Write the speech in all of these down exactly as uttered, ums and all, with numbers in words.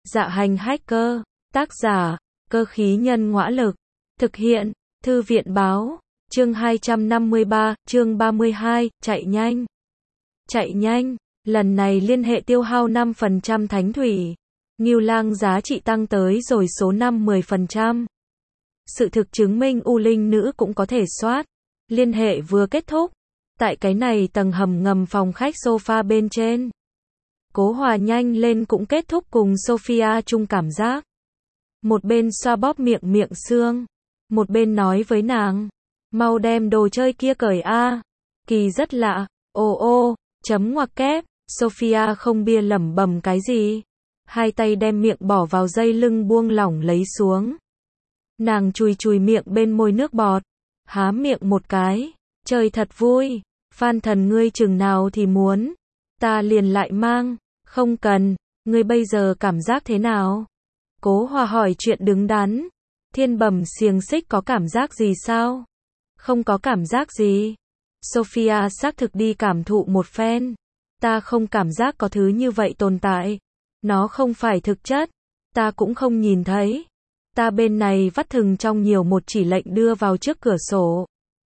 Dạ hành hacker, tác giả, cơ khí nhân ngõa lực, thực hiện, thư viện báo, chương hai trăm năm mươi ba, chương ba mươi hai, chạy nhanh. Chạy nhanh, lần này liên hệ tiêu hao năm phần trăm thánh thủy. Ngưu Lang giá trị tăng tới rồi số năm mười phần trăm. Sự thực chứng minh U Linh nữ cũng có thể soát. Liên hệ vừa kết thúc. Tại cái này tầng hầm ngầm phòng khách sofa bên trên. Cố Hòa nhanh lên cũng kết thúc cùng Sophia chung cảm giác. Một bên xoa bóp miệng miệng xương. Một bên nói với nàng. Mau đem đồ chơi kia cởi a. Kỳ rất lạ. Ô ô, chấm ngoặc kép. Sophia không bia lẩm bẩm cái gì. Hai tay đem miệng bỏ vào dây lưng buông lỏng lấy xuống. Nàng chùi chùi miệng bên môi nước bọt. Há miệng một cái. Trời thật vui. Phan Thần ngươi chừng nào thì muốn. Ta liền lại mang. Không cần. Ngươi bây giờ cảm giác thế nào? Cố Hòa hỏi chuyện đứng đắn. Thiên bẩm xiềng xích có cảm giác gì sao? Không có cảm giác gì. Sophia xác thực đi cảm thụ một phen. Ta không cảm giác có thứ như vậy tồn tại. Nó không phải thực chất. Ta cũng không nhìn thấy. Ta bên này vắt thừng trong nhiều một chỉ lệnh đưa vào trước cửa sổ.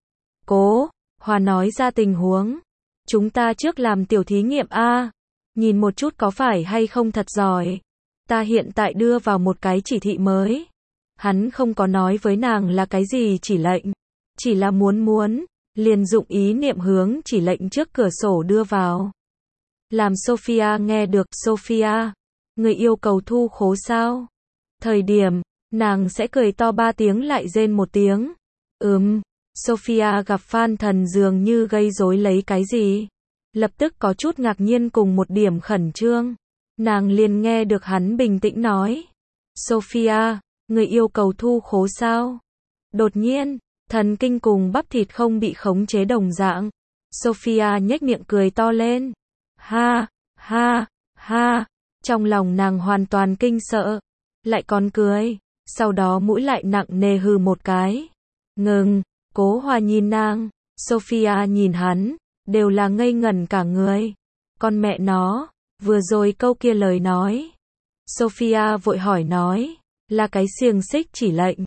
Cố Hòa nói ra tình huống. Chúng ta trước làm tiểu thí nghiệm a. Nhìn một chút có phải hay không thật giỏi. Ta hiện tại đưa vào một cái chỉ thị mới. Hắn không có nói với nàng là cái gì chỉ lệnh. Chỉ là muốn muốn. Liền dụng ý niệm hướng chỉ lệnh trước cửa sổ đưa vào. Làm Sophia nghe được. Sophia, người yêu cầu thu khố sao? Thời điểm, nàng sẽ cười to ba tiếng lại rên một tiếng. Ừm, Sophia gặp Phan Thần dường như gây rối lấy cái gì. Lập tức có chút ngạc nhiên cùng một điểm khẩn trương. Nàng liền nghe được hắn bình tĩnh nói. Sophia, người yêu cầu thu khố sao? Đột nhiên, thần kinh cùng bắp thịt không bị khống chế đồng dạng. Sophia nhếch miệng cười to lên. Ha, ha, ha. Trong lòng nàng hoàn toàn kinh sợ. Lại còn cười. Sau đó mũi lại nặng nề hừ một cái. Ngừng. Cố Hòa nhìn nàng. Sophia nhìn hắn. Đều là ngây ngẩn cả người. Con mẹ nó. Vừa rồi câu kia lời nói. Sophia vội hỏi nói. Là cái xiềng xích chỉ lệnh.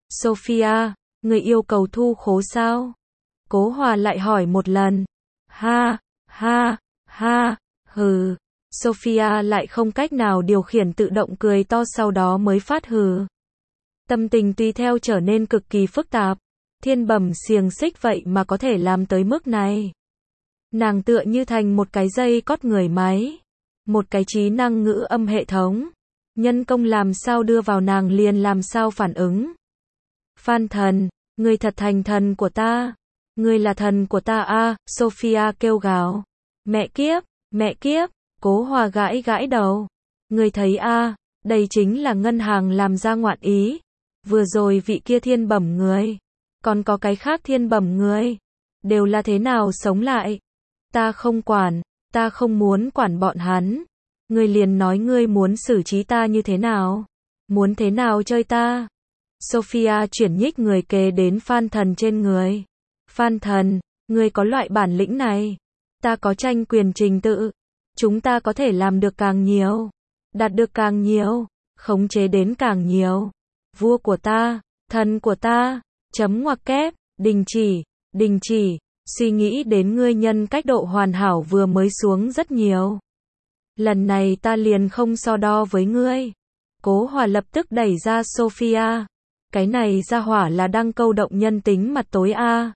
Sophia, người yêu cầu thu khố sao? Cố Hòa lại hỏi một lần. Ha, ha, ha, hừ. Sophia lại không cách nào điều khiển tự động cười to sau đó mới phát hừ. Tâm tình tùy theo trở nên cực kỳ phức tạp. Thiên bẩm xiềng xích vậy mà có thể làm tới mức này. Nàng tựa như thành một cái dây cót người máy. Một cái trí năng ngữ âm hệ thống. Nhân công làm sao đưa vào nàng liền làm sao phản ứng. Phan Thần, ngươi thật thành thần của ta. Ngươi là thần của ta a. À, Sophia kêu gào. Mẹ kiếp, mẹ kiếp. Cố Hòa gãi gãi đầu. Ngươi thấy a, à, đây chính là ngân hàng làm ra ngoạn ý. Vừa rồi vị kia thiên bẩm người. Còn có cái khác thiên bẩm người. Đều là thế nào sống lại. Ta không quản, ta không muốn quản bọn hắn. Ngươi liền nói ngươi muốn xử trí ta như thế nào. Muốn thế nào chơi ta. Sophia chuyển nhích người kế đến Phan Thần trên người. Phan Thần, ngươi có loại bản lĩnh này. Ta có tranh quyền trình tự. Chúng ta có thể làm được càng nhiều. Đạt được càng nhiều. Khống chế đến càng nhiều. Vua của ta, thần của ta. Chấm ngoặc kép, đình chỉ, đình chỉ. Suy nghĩ đến ngươi nhân cách độ hoàn hảo vừa mới xuống rất nhiều. Lần này ta liền không so đo với ngươi. Cố Hòa lập tức đẩy ra Sophia. Cái này ra hỏa là đang câu động nhân tính mặt tối a. À.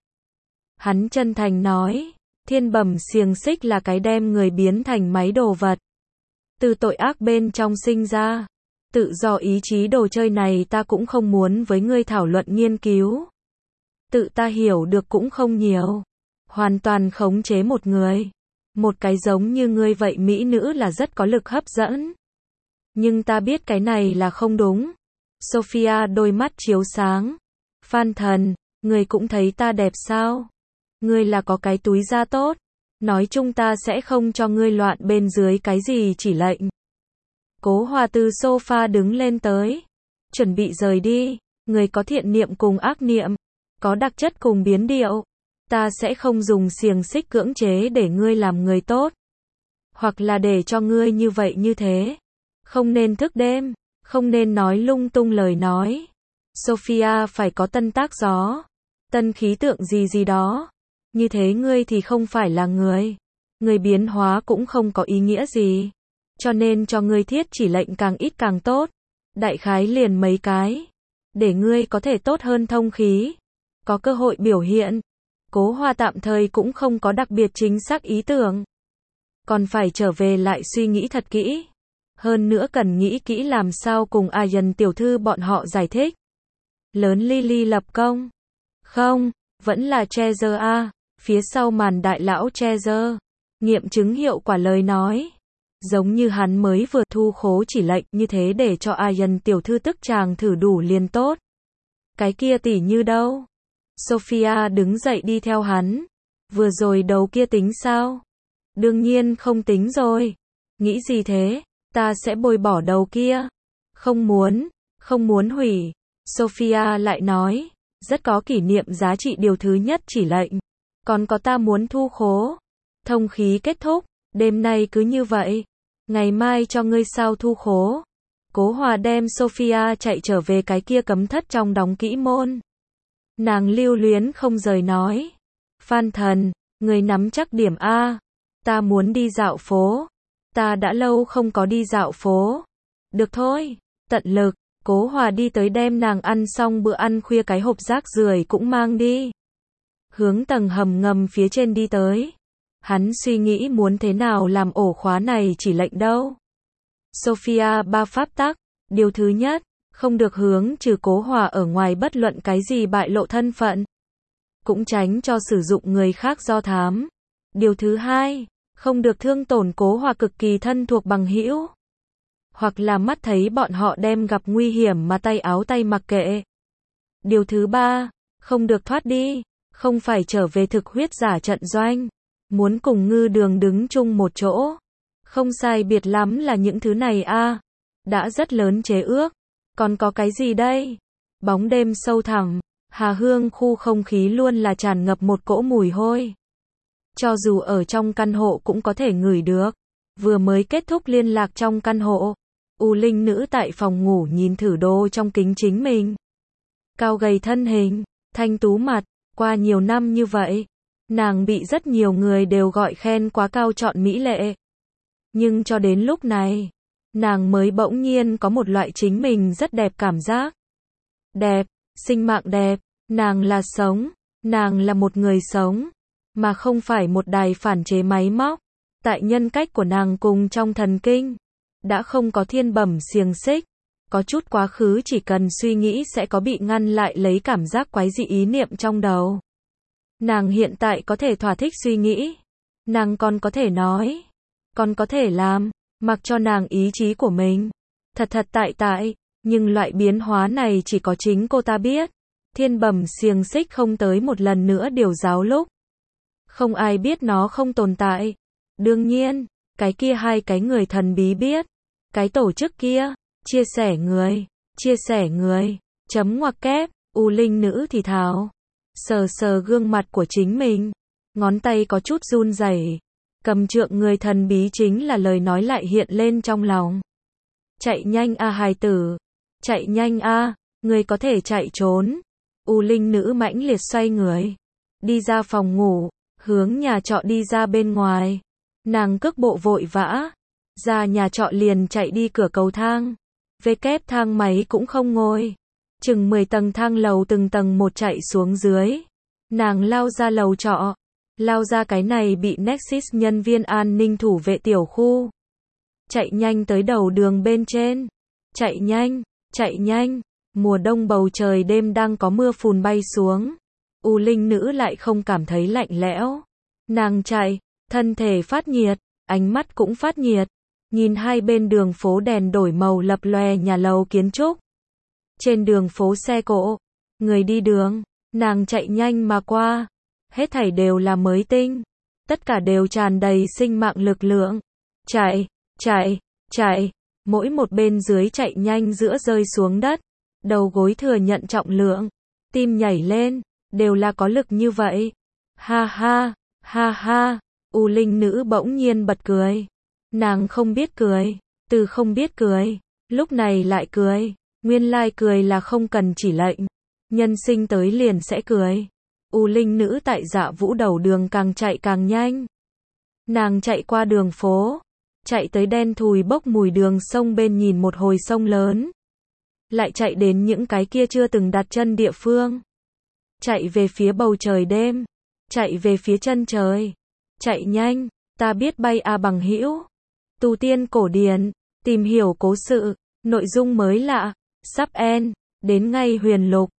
Hắn chân thành nói. Thiên bẩm xiềng xích là cái đem người biến thành máy đồ vật. Từ tội ác bên trong sinh ra. Tự do ý chí đồ chơi này ta cũng không muốn với ngươi thảo luận nghiên cứu. Tự ta hiểu được cũng không nhiều. Hoàn toàn khống chế một người. Một cái giống như ngươi vậy mỹ nữ là rất có lực hấp dẫn. Nhưng ta biết cái này là không đúng. Sophia đôi mắt chiếu sáng. Phan Thần, ngươi cũng thấy ta đẹp sao? Ngươi là có cái túi da tốt. Nói chung ta sẽ không cho ngươi loạn bên dưới cái gì chỉ lệnh. Cố Hòa từ sofa đứng lên tới. Chuẩn bị rời đi. Ngươi có thiện niệm cùng ác niệm. Có đặc chất cùng biến điệu. Ta sẽ không dùng xiềng xích cưỡng chế để ngươi làm người tốt. Hoặc là để cho ngươi như vậy như thế. Không nên thức đêm, không nên nói lung tung lời nói. Sophia phải có tân tác gió, tân khí tượng gì gì đó. Như thế ngươi thì không phải là người. Người biến hóa cũng không có ý nghĩa gì. Cho nên cho ngươi thiết chỉ lệnh càng ít càng tốt. Đại khái liền mấy cái. Để ngươi có thể tốt hơn thông khí. Có cơ hội biểu hiện. Cố Hoa tạm thời cũng không có đặc biệt chính xác ý tưởng. Còn phải trở về lại suy nghĩ thật kỹ. Hơn nữa cần nghĩ kỹ làm sao cùng Ayan tiểu thư bọn họ giải thích. Lớn Lily lập công. Không, vẫn là Treasure a, phía sau màn đại lão Treasure. Nghiệm chứng hiệu quả lời nói. Giống như hắn mới vừa thu khố chỉ lệnh như thế để cho Ayan tiểu thư tức chàng thử đủ liền tốt. Cái kia tỉ như đâu? Sophia đứng dậy đi theo hắn. Vừa rồi đầu kia tính sao? Đương nhiên không tính rồi. Nghĩ gì thế? Ta sẽ bồi bỏ đầu kia. Không muốn, không muốn hủy. Sophia lại nói, rất có kỷ niệm giá trị điều thứ nhất chỉ lệnh. Còn có ta muốn thu khố. Thông khí kết thúc, đêm nay cứ như vậy. Ngày mai cho ngươi sao thu khố. Cố Hòa đem Sophia chạy trở về cái kia cấm thất trong đóng kỹ môn. Nàng lưu luyến không rời nói. Phan thần, người nắm chắc điểm A. Ta muốn đi dạo phố. Ta đã lâu không có đi dạo phố. Được thôi, tận lực. Cố Hòa đi tới đem nàng ăn xong bữa ăn khuya cái hộp rác rưởi cũng mang đi. Hướng tầng hầm ngầm phía trên đi tới. Hắn suy nghĩ muốn thế nào làm ổ khóa này chỉ lệnh đâu. Sophia ba pháp tắc. Điều thứ nhất, không được hướng trừ Cố Hòa ở ngoài bất luận cái gì bại lộ thân phận. Cũng tránh cho sử dụng người khác do thám. Điều thứ hai, không được thương tổn Cố Hòa cực kỳ thân thuộc bằng hữu. Hoặc là mắt thấy bọn họ đem gặp nguy hiểm mà tay áo tay mặc kệ. Điều thứ ba, không được thoát đi, không phải trở về thực huyết giả trận doanh. Muốn cùng Ngư Đường đứng chung một chỗ. Không sai biệt lắm là những thứ này a. Đã rất lớn chế ước. Còn có cái gì đây? Bóng đêm sâu thẳm, Hà Hương khu không khí luôn là tràn ngập một cỗ mùi hôi. Cho dù ở trong căn hộ cũng có thể ngửi được. Vừa mới kết thúc liên lạc trong căn hộ. U Linh nữ tại phòng ngủ nhìn thử đồ trong kính chính mình. Cao gầy thân hình, thanh tú mặt, qua nhiều năm như vậy. Nàng bị rất nhiều người đều gọi khen quá cao trọn mỹ lệ. Nhưng cho đến lúc này, nàng mới bỗng nhiên có một loại chính mình rất đẹp cảm giác. Đẹp, sinh mạng đẹp, nàng là sống, nàng là một người sống, mà không phải một đài phản chế máy móc. Tại nhân cách của nàng cùng trong thần kinh, đã không có thiên bẩm xiềng xích, có chút quá khứ chỉ cần suy nghĩ sẽ có bị ngăn lại lấy cảm giác quái dị ý niệm trong đầu. Nàng hiện tại có thể thỏa thích suy nghĩ, nàng còn có thể nói, còn có thể làm, mặc cho nàng ý chí của mình. Thật thật tại tại, nhưng loại biến hóa này chỉ có chính cô ta biết. Thiên bẩm xiềng xích không tới một lần nữa điều giáo lúc. Không ai biết nó không tồn tại. Đương nhiên, cái kia hai cái người thần bí biết. Cái tổ chức kia, chia sẻ người, chia sẻ người, chấm ngoặc kép, U Linh nữ thì thào. Sờ sờ gương mặt của chính mình, ngón tay có chút run rẩy. Cầm trượng người thần bí chính là lời nói lại hiện lên trong lòng. Chạy nhanh a hài tử, chạy nhanh a, người có thể chạy trốn. U Linh nữ mãnh liệt xoay người, đi ra phòng ngủ, hướng nhà trọ đi ra bên ngoài. Nàng cước bộ vội vã, ra nhà trọ liền chạy đi cửa cầu thang. Về kép thang máy cũng không ngồi. Chừng mười tầng thang lầu từng tầng một chạy xuống dưới. Nàng lao ra lầu trọ, lao ra cái này bị Nexus nhân viên an ninh thủ vệ tiểu khu. Chạy nhanh tới đầu đường bên trên. Chạy nhanh, chạy nhanh. Mùa đông bầu trời đêm đang có mưa phùn bay xuống. U Linh nữ lại không cảm thấy lạnh lẽo. Nàng chạy, thân thể phát nhiệt, ánh mắt cũng phát nhiệt. Nhìn hai bên đường phố đèn đổi màu lập lòe nhà lầu kiến trúc. Trên đường phố xe cộ, người đi đường, nàng chạy nhanh mà qua. Hết thảy đều là mới tinh. Tất cả đều tràn đầy sinh mạng lực lượng. Chạy, chạy, chạy. Mỗi một bên dưới chạy nhanh giữa rơi xuống đất. Đầu gối thừa nhận trọng lượng. Tim nhảy lên. Đều là có lực như vậy. Ha ha, ha ha. U Linh nữ bỗng nhiên bật cười. Nàng không biết cười. Từ không biết cười, lúc này lại cười, nguyên lai cười là không cần chỉ lệnh, nhân sinh tới liền sẽ cười. U Linh nữ tại Dạ Vũ đầu đường càng chạy càng nhanh. Nàng chạy qua đường phố, chạy tới đen thùi bốc mùi đường sông bên nhìn một hồi sông lớn. Lại chạy đến những cái kia chưa từng đặt chân địa phương. Chạy về phía bầu trời đêm, chạy về phía chân trời. Chạy nhanh, ta biết bay a bằng hữu. Tu tiên cổ điển, tìm hiểu cố sự, nội dung mới lạ, sắp end, đến ngay huyền lục.